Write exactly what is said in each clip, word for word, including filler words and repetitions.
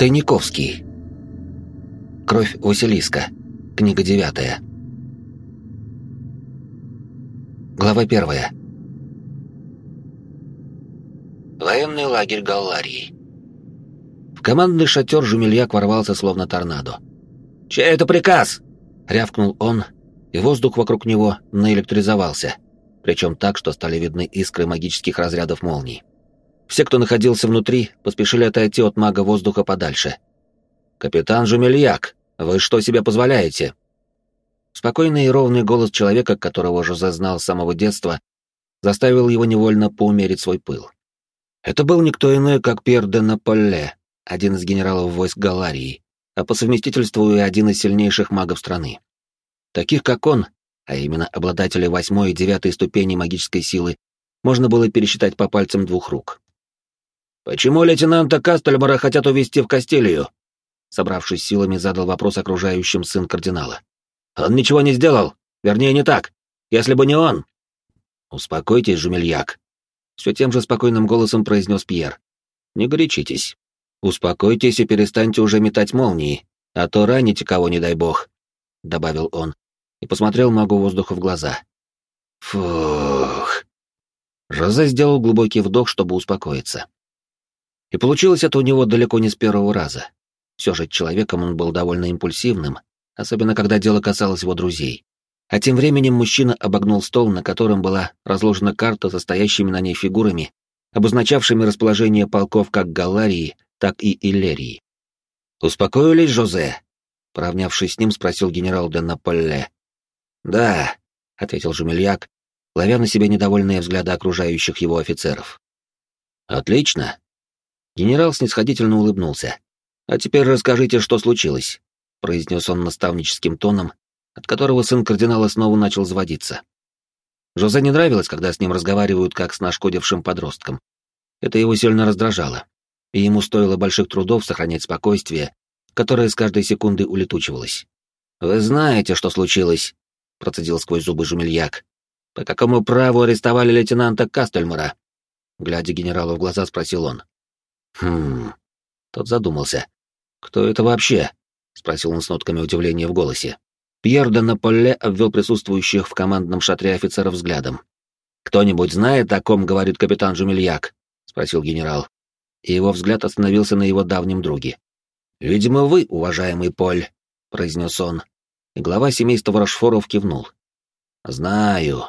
Тайниковский. Кровь Василиска. Книга девятая. Глава первая. Военный лагерь Галларии. В командный шатер Жумельяк ворвался словно торнадо. «Чей это приказ?» — рявкнул он, и воздух вокруг него наэлектризовался, причем так, что стали видны искры магических разрядов молний. Все, кто находился внутри, поспешили отойти от мага воздуха подальше. «Капитан Жумельяк, вы что себе позволяете?» Спокойный и ровный голос человека, которого Жозе знал с самого детства, заставил его невольно поумерить свой пыл. Это был никто иной, как Пьер де Наполле, один из генералов войск Галларии, а по совместительству и один из сильнейших магов страны. Таких, как он, а именно обладателей восьмой и девятой ступеней магической силы, можно было пересчитать по пальцам двух рук. «Почему лейтенанта Кастельмара хотят увезти в Кастилию?» Собравшись силами, задал вопрос окружающим сын кардинала. «Он ничего не сделал. Вернее, не так. Если бы не он...» «Успокойтесь, Жумельяк», — все тем же спокойным голосом произнес Пьер. «Не горячитесь. Успокойтесь и перестаньте уже метать молнии, а то раните кого, не дай бог», — добавил он и посмотрел магу воздуха в глаза. «Фух...» Жозе сделал глубокий вдох, чтобы успокоиться. И получилось это у него далеко не с первого раза. Все же человеком он был довольно импульсивным, особенно когда дело касалось его друзей. А тем временем мужчина обогнул стол, на котором была разложена карта со стоящими на ней фигурами, обозначавшими расположение полков как Галларии, так и Иллерии. «Успокоились, Жозе?» — поравнявшись с ним, спросил генерал де Наполле. «Да», — ответил Жумельяк, ловя на себе недовольные взгляды окружающих его офицеров. «Отлично». Генерал снисходительно улыбнулся. «А теперь расскажите, что случилось», — произнес он наставническим тоном, от которого сын кардинала снова начал заводиться. Жозе не нравилось, когда с ним разговаривают как с нашкодившим подростком. Это его сильно раздражало, и ему стоило больших трудов сохранять спокойствие, которое с каждой секундой улетучивалось. «Вы знаете, что случилось», — процедил сквозь зубы Жумельяк. «По какому праву арестовали лейтенанта Кастельмара?» Глядя генералу в глаза, спросил он. «Хм...» Тот задумался. «Кто это вообще?» — спросил он с нотками удивления в голосе. Пьер де Наполле обвел присутствующих в командном шатре офицеров взглядом. «Кто-нибудь знает, о ком говорит капитан Жумельяк?» — спросил генерал. И его взгляд остановился на его давнем друге. «Видимо, вы, уважаемый Поль», — произнес он, и глава семейства Рошфоров кивнул. «Знаю.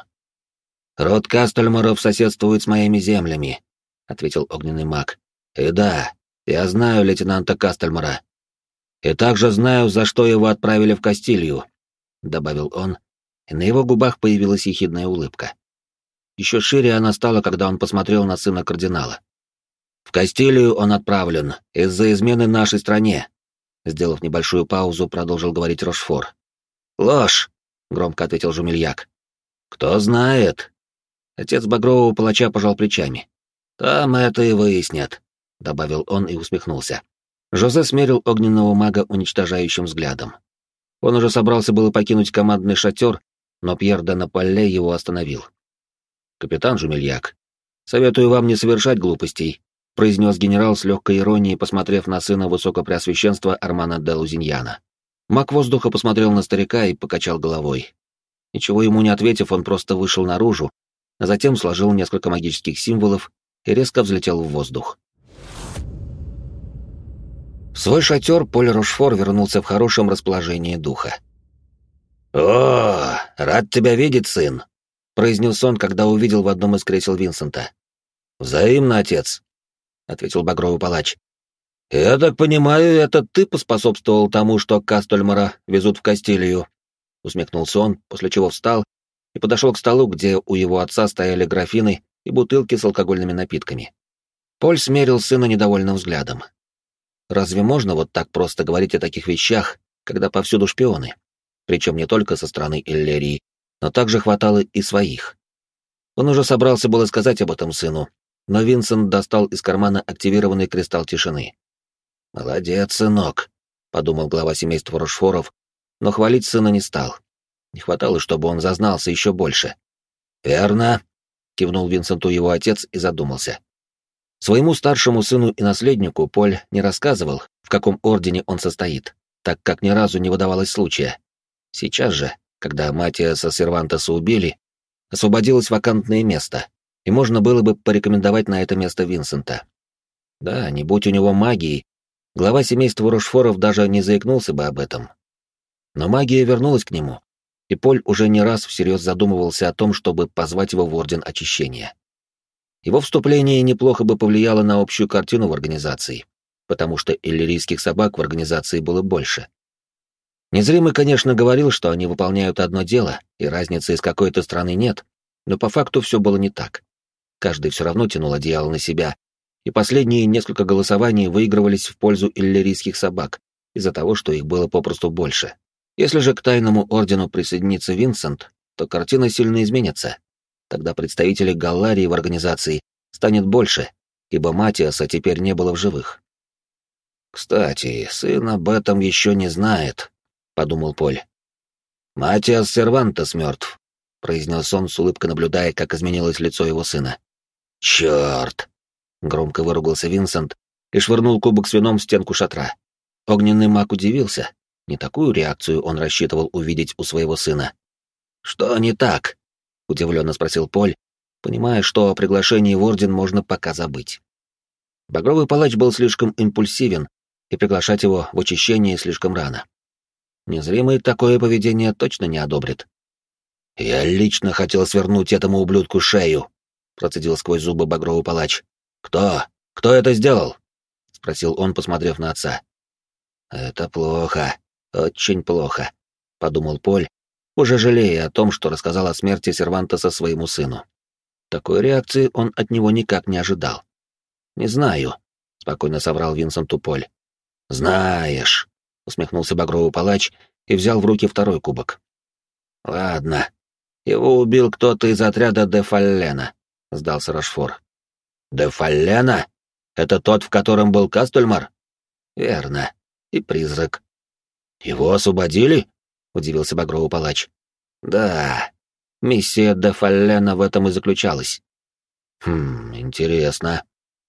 Род Кастельмаров соседствует с моими землями», — ответил огненный маг. «И да, я знаю лейтенанта Кастельмара. И также знаю, за что его отправили в Кастилию», — добавил он, и на его губах появилась ехидная улыбка. Еще шире она стала, когда он посмотрел на сына кардинала. «В Кастилию он отправлен из-за измены нашей стране», — сделав небольшую паузу, продолжил говорить Рошфор. «Ложь», — громко ответил Жумельяк. «Кто знает?» Отец багрового палача пожал плечами. «Там это и выяснят», — добавил он и усмехнулся. Жозе смерил огненного мага уничтожающим взглядом. Он уже собрался было покинуть командный шатер, но Пьер де Наполле его остановил. «Капитан Жумельяк, советую вам не совершать глупостей», — произнес генерал с легкой иронией, посмотрев на сына высокопреосвященства Армана де Лузиньяна. Маг воздуха посмотрел на старика и покачал головой. Ничего ему не ответив, он просто вышел наружу, а затем сложил несколько магических символов и резко взлетел в воздух. В свой шатер Поль Рошфор вернулся в хорошем расположении духа. «О, рад тебя видеть, сын», — произнес он, когда увидел в одном из кресел Винсента. «Взаимно, отец», — ответил багровый палач. «Я так понимаю, это ты поспособствовал тому, что Кастельмара везут в Кастилию», — усмехнулся он, после чего встал и подошел к столу, где у его отца стояли графины и бутылки с алкогольными напитками. Поль смерил сына недовольным взглядом. Разве можно вот так просто говорить о таких вещах, когда повсюду шпионы? Причем не только со стороны Иллерии, но также хватало и своих. Он уже собрался было сказать об этом сыну, но Винсент достал из кармана активированный кристалл тишины. «Молодец, сынок», — подумал глава семейства Рошфоров, но хвалить сына не стал. Не хватало, чтобы он зазнался еще больше. «Верно», — кивнул Винсенту его отец и задумался. Своему старшему сыну и наследнику Поль не рассказывал, в каком ордене он состоит, так как ни разу не выдавалось случая. Сейчас же, когда Матиаса Сервантеса убили, освободилось вакантное место, и можно было бы порекомендовать на это место Винсента. Да, не будь у него магии, глава семейства Рошфоров даже не заикнулся бы об этом. Но магия вернулась к нему, и Поль уже не раз всерьез задумывался о том, чтобы позвать его в Орден Очищения. Его вступление неплохо бы повлияло на общую картину в организации, потому что иллирийских собак в организации было больше. Незримый, конечно, говорил, что они выполняют одно дело, и разницы из какой-то страны нет, но по факту все было не так. Каждый все равно тянул одеяло на себя, и последние несколько голосований выигрывались в пользу иллирийских собак из-за того, что их было попросту больше. Если же к тайному ордену присоединится Винсент, то картина сильно изменится. Тогда представителей Галларии в организации станет больше, ибо Матиаса теперь не было в живых. «Кстати, сын об этом еще не знает», — подумал Поль. «Матиас Сервантес мертв», — произнес он с улыбкой, наблюдая, как изменилось лицо его сына. «Черт!» — громко выругался Винсент и швырнул кубок с вином в стенку шатра. Огненный маг удивился. Не такую реакцию он рассчитывал увидеть у своего сына. «Что не так?» — удивленно спросил Поль, понимая, что о приглашении в Орден можно пока забыть. Багровый палач был слишком импульсивен, и приглашать его в очищение слишком рано. Незримый такое поведение точно не одобрит. «Я лично хотел свернуть этому ублюдку шею», — процедил сквозь зубы багровый палач. «Кто? Кто это сделал?» — спросил он, посмотрев на отца. «Это плохо, очень плохо», — подумал Поль, уже жалея о том, что рассказал о смерти Сервантеса своему сыну. Такой реакции он от него никак не ожидал. «Не знаю», — спокойно соврал Винсенту Поль. «Знаешь», — усмехнулся багровый палач и взял в руки второй кубок. «Ладно, его убил кто-то из отряда де Фаллена», — сдался Рошфор. «Де Фаллена? Это тот, в котором был Кастельмар?» «Верно. И призрак». «Его освободили?» — удивился багровый палач. «Да, миссия де Фаллена в этом и заключалась». «Хм, интересно»,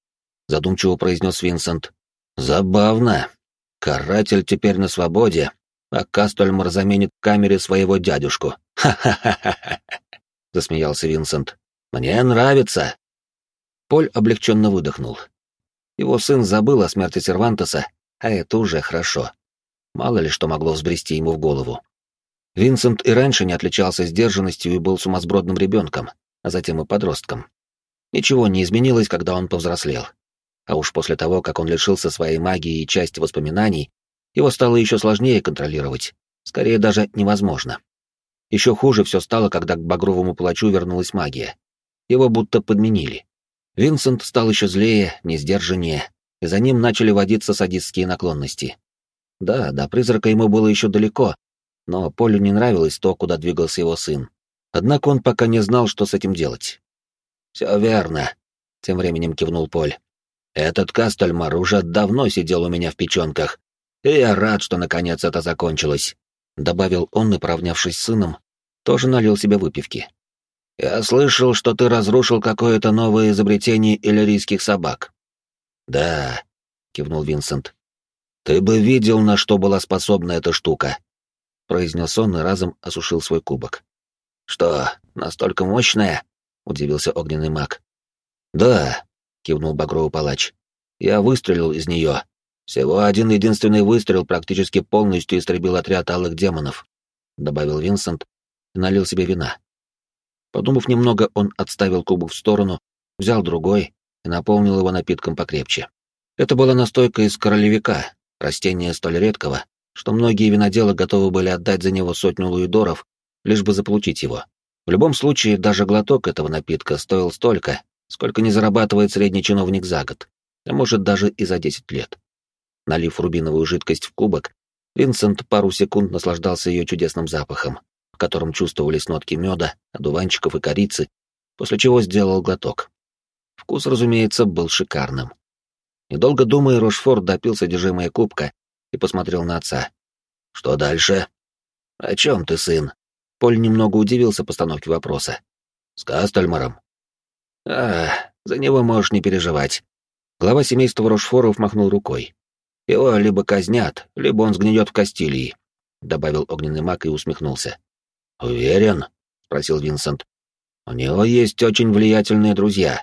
— задумчиво произнес Винсент. «Забавно. Каратель теперь на свободе, а Кастельмар заменит в камере своего дядюшку. Ха-ха-ха-ха!» — засмеялся Винсент. «Мне нравится». Поль облегченно выдохнул. Его сын забыл о смерти Сервантеса, а это уже хорошо. Мало ли что могло взбрести ему в голову. Винсент и раньше не отличался сдержанностью и был сумасбродным ребенком, а затем и подростком. Ничего не изменилось, когда он повзрослел. А уж после того, как он лишился своей магии и части воспоминаний, его стало еще сложнее контролировать, скорее даже невозможно. Еще хуже все стало, когда к багровому палачу вернулась магия. Его будто подменили. Винсент стал еще злее, несдержаннее, и за ним начали водиться садистские наклонности. Да, до призрака ему было еще далеко, но Полю не нравилось то, куда двигался его сын. Однако он пока не знал, что с этим делать. «Все верно», — тем временем кивнул Поль. «Этот Кастельмар уже давно сидел у меня в печенках, и я рад, что наконец это закончилось», — добавил он и, поравнявшись с сыном, тоже налил себе выпивки. «Я слышал, что ты разрушил какое-то новое изобретение иллирийских собак». «Да», — кивнул Винсент. «Ты бы видел, на что была способна эта штука», — произнес он и разом осушил свой кубок. «Что, настолько мощная?» — удивился огненный маг. «Да», — кивнул багровый палач. «Я выстрелил из нее. Всего один единственный выстрел практически полностью истребил отряд алых демонов», — добавил Винсент и налил себе вина. Подумав немного, он отставил кубок в сторону, взял другой и наполнил его напитком покрепче. Это была настойка из королевика, растения столь редкого, что многие виноделы готовы были отдать за него сотню луидоров, лишь бы заполучить его. В любом случае, даже глоток этого напитка стоил столько, сколько не зарабатывает средний чиновник за год, а может даже и за десять лет. Налив рубиновую жидкость в кубок, Винсент пару секунд наслаждался ее чудесным запахом, в котором чувствовались нотки меда, одуванчиков и корицы, после чего сделал глоток. Вкус, разумеется, был шикарным. Недолго думая, Рошфор допил содержимое кубка и посмотрел на отца. «Что дальше?» «О чем ты, сын?» Поль немного удивился постановке вопроса. «С Кастельмаром». «А, за него можешь не переживать. Глава семейства Рошфоров махнул рукой. «Его либо казнят, либо он сгниет в Кастилии», — добавил огненный маг и усмехнулся. «Уверен?» — спросил Винсент. «У него есть очень влиятельные друзья».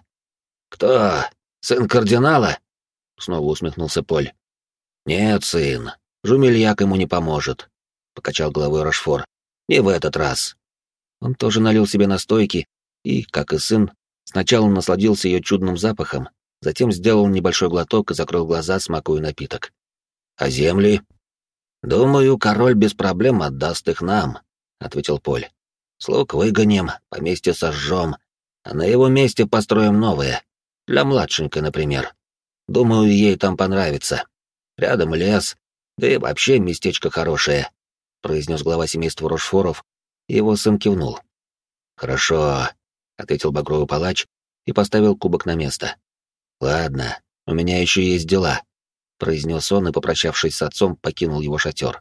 «Кто? Сын кардинала?» — снова усмехнулся Поль. «Нет, сын. Жумельяк ему не поможет», — покачал головой Рошфор. «Не в этот раз». Он тоже налил себе настойки и, как и сын, сначала насладился ее чудным запахом, затем сделал небольшой глоток и закрыл глаза, смакуя напиток. «А земли?» «Думаю, король без проблем отдаст их нам», — ответил Поль. «Слуг выгоним, поместье сожжем, а на его месте построим новое. Для младшенькой, например. Думаю, ей там понравится. Рядом лес, да и вообще местечко хорошее», — произнес глава семейства Рошфоров, и его сын кивнул. «Хорошо», — ответил багровый палач и поставил кубок на место. «Ладно, у меня еще есть дела», — произнес он и, попрощавшись с отцом, покинул его шатер.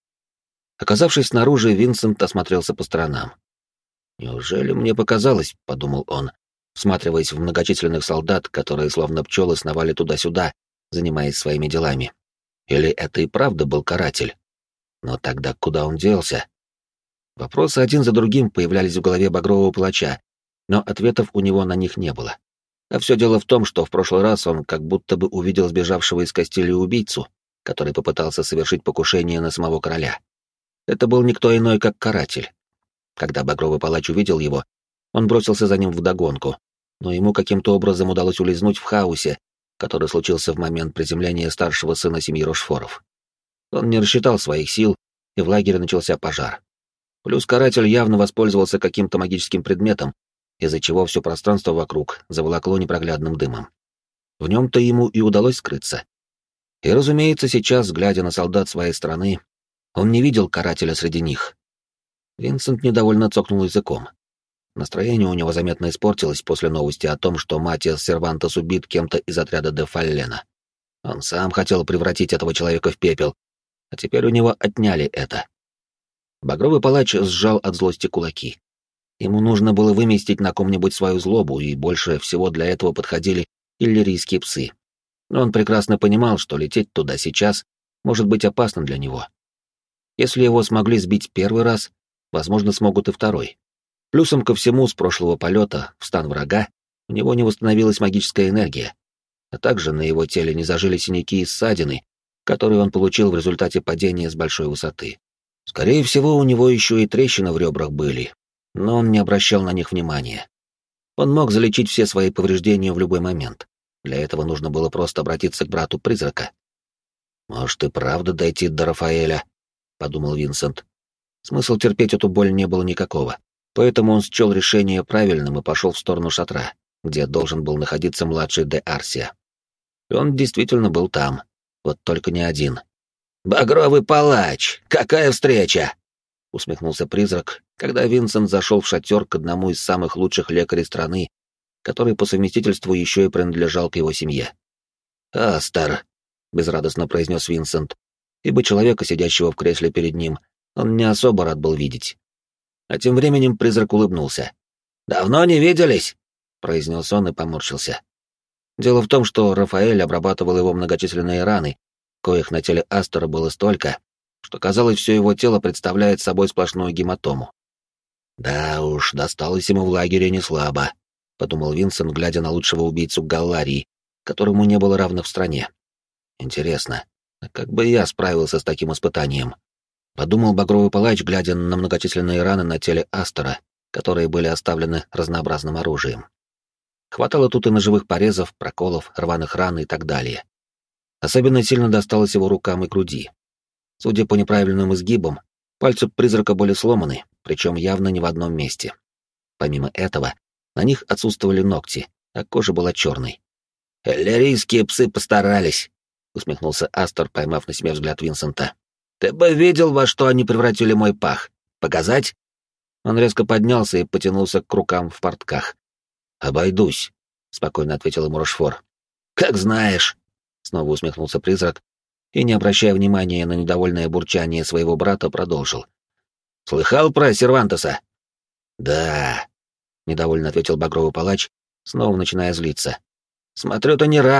Оказавшись снаружи, Винсент осмотрелся по сторонам. «Неужели мне показалось?» — подумал он, всматриваясь в многочисленных солдат, которые словно пчелы сновали туда-сюда, занимаясь своими делами. Или это и правда был каратель? Но тогда куда он делся? Вопросы один за другим появлялись в голове багрового палача, но ответов у него на них не было. А все дело в том, что в прошлый раз он как будто бы увидел сбежавшего из Кастилии убийцу, который попытался совершить покушение на самого короля. Это был никто иной, как каратель. Когда багровый палач увидел его, он бросился за ним вдогонку, но ему каким-то образом удалось улизнуть в хаосе, который случился в момент приземления старшего сына семьи Рошфоров. Он не рассчитал своих сил, и в лагере начался пожар. Плюс каратель явно воспользовался каким-то магическим предметом, из-за чего все пространство вокруг заволокло непроглядным дымом. В нем-то ему и удалось скрыться. И, разумеется, сейчас, глядя на солдат своей страны, он не видел карателя среди них. Винсент недовольно цокнул языком. Настроение у него заметно испортилось после новости о том, что Матиас Сервантес убит кем-то из отряда де Фаллена. Он сам хотел превратить этого человека в пепел, а теперь у него отняли это. Багровый палач сжал от злости кулаки. Ему нужно было выместить на ком-нибудь свою злобу, и больше всего для этого подходили иллирийские псы. Но он прекрасно понимал, что лететь туда сейчас может быть опасно для него. Если его смогли сбить первый раз, возможно, смогут и второй. Плюсом ко всему, с прошлого полета в стан врага у него не восстановилась магическая энергия, а также на его теле не зажили синяки и ссадины, которые он получил в результате падения с большой высоты. Скорее всего, у него еще и трещины в ребрах были, но он не обращал на них внимания. Он мог залечить все свои повреждения в любой момент. Для этого нужно было просто обратиться к брату-призрака. «Может, и правда дойти до Рафаэля», — подумал Винсент. Смысл терпеть эту боль не было никакого, поэтому он счел решение правильным и пошел в сторону шатра, где должен был находиться младший де Арсия. И он действительно был там, вот только не один. «Багровый палач! Какая встреча!» — усмехнулся призрак, когда Винсент зашел в шатер к одному из самых лучших лекарей страны, который по совместительству еще и принадлежал к его семье. «Астер», — безрадостно произнес Винсент, ибо человека, сидящего в кресле перед ним, он не особо рад был видеть. А тем временем призрак улыбнулся. «Давно не виделись?» — произнес он и поморщился. Дело в том, что Рафаэль обрабатывал его многочисленные раны, коих на теле Астера было столько, что, казалось, все его тело представляет собой сплошную гематому. «Да уж, досталось ему в лагере не слабо», — подумал Винсент, глядя на лучшего убийцу Галларии, которому не было равных в стране. «Интересно, а как бы я справился с таким испытанием?» — подумал багровый палач, глядя на многочисленные раны на теле Астера, которые были оставлены разнообразным оружием. Хватало тут и ножевых порезов, проколов, рваных ран и так далее. Особенно сильно досталось его рукам и груди. Судя по неправильным изгибам, пальцы призрака были сломаны, причем явно не в одном месте. Помимо этого, на них отсутствовали ногти, а кожа была черной. «Эллирийские псы постарались», — усмехнулся Астер, поймав на себе взгляд Винсента. «Ты бы видел, во что они превратили мой пах. Показать?» Он резко поднялся и потянулся к рукам в портках. «Обойдусь», — спокойно ответил ему Рошфор. «Как знаешь», — снова усмехнулся призрак, и, не обращая внимания на недовольное бурчание своего брата, продолжил. «Слыхал про Сервантеса?» «Да», — недовольно ответил багровый палач, снова начиная злиться. «Смотрю, ты не рад.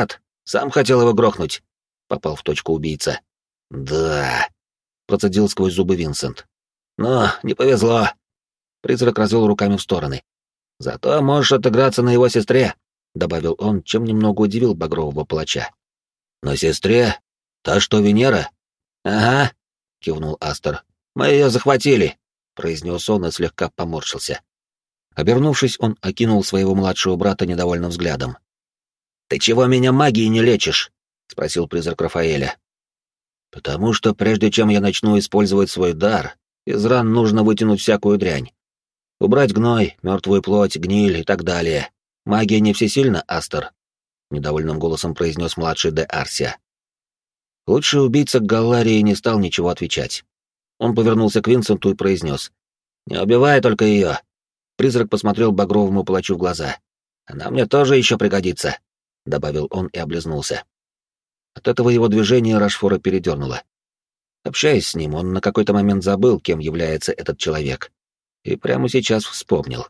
Сам хотел его грохнуть?» — попал в точку убийца. «Да», — процедил сквозь зубы Винсент. «Но не повезло». Призрак развел руками в стороны. «Зато можешь отыграться на его сестре», — добавил он, чем немного удивил багрового палача. «На сестре? Та, что Венера?» «Ага», — кивнул Астер. «Мы ее захватили», — произнес он и слегка поморщился. Обернувшись, он окинул своего младшего брата недовольным взглядом. «Ты чего меня магией не лечишь?» — спросил призрак Рафаэля. «Потому что прежде чем я начну использовать свой дар, из ран нужно вытянуть всякую дрянь. Убрать гной, мертвую плоть, гниль и так далее. Магия не всесильна, Астер», — недовольным голосом произнес младший де Арсия. Лучший убийца Галларии не стал ничего отвечать. Он повернулся к Винсенту и произнес: «Не убивай только ее». Призрак посмотрел багровому палачу в глаза. «Она мне тоже еще пригодится», — добавил он и облизнулся. От этого его движения Рашфора передернуло. Общаясь с ним, он на какой-то момент забыл, кем является этот человек. И прямо сейчас вспомнил.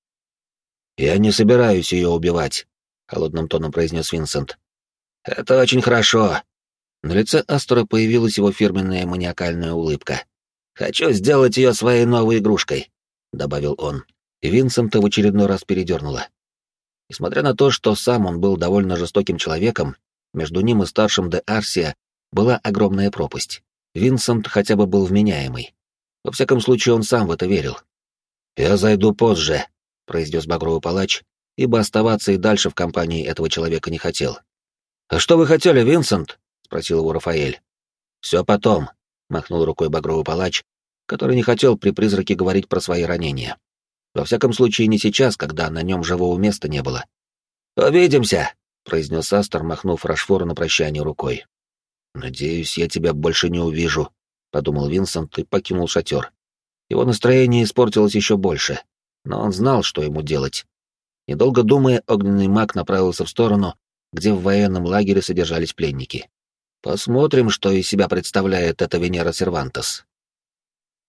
«Я не собираюсь ее убивать», — холодным тоном произнес Винсент. «Это очень хорошо». На лице Астора появилась его фирменная маниакальная улыбка. «Хочу сделать ее своей новой игрушкой», — добавил он. И Винсента в очередной раз передернуло. Несмотря на то, что сам он был довольно жестоким человеком, между ним и старшим де Арсия была огромная пропасть. Винсент хотя бы был вменяемый. Во всяком случае, он сам в это верил. «Я зайду позже», — произнес багровый палач, ибо оставаться и дальше в компании этого человека не хотел. «А что вы хотели, Винсент?» — спросил его Рафаэль. «Все потом», — махнул рукой багровый палач, который не хотел при призраке говорить про свои ранения. Во всяком случае, не сейчас, когда на нем живого места не было. «Увидимся», — произнес Астер, махнув Рашфору на прощание рукой. «Надеюсь, я тебя больше не увижу», — подумал Винсент и покинул шатер. Его настроение испортилось еще больше, но он знал, что ему делать. Недолго думая, огненный маг направился в сторону, где в военном лагере содержались пленники. Посмотрим, что из себя представляет эта Венера Сервантес.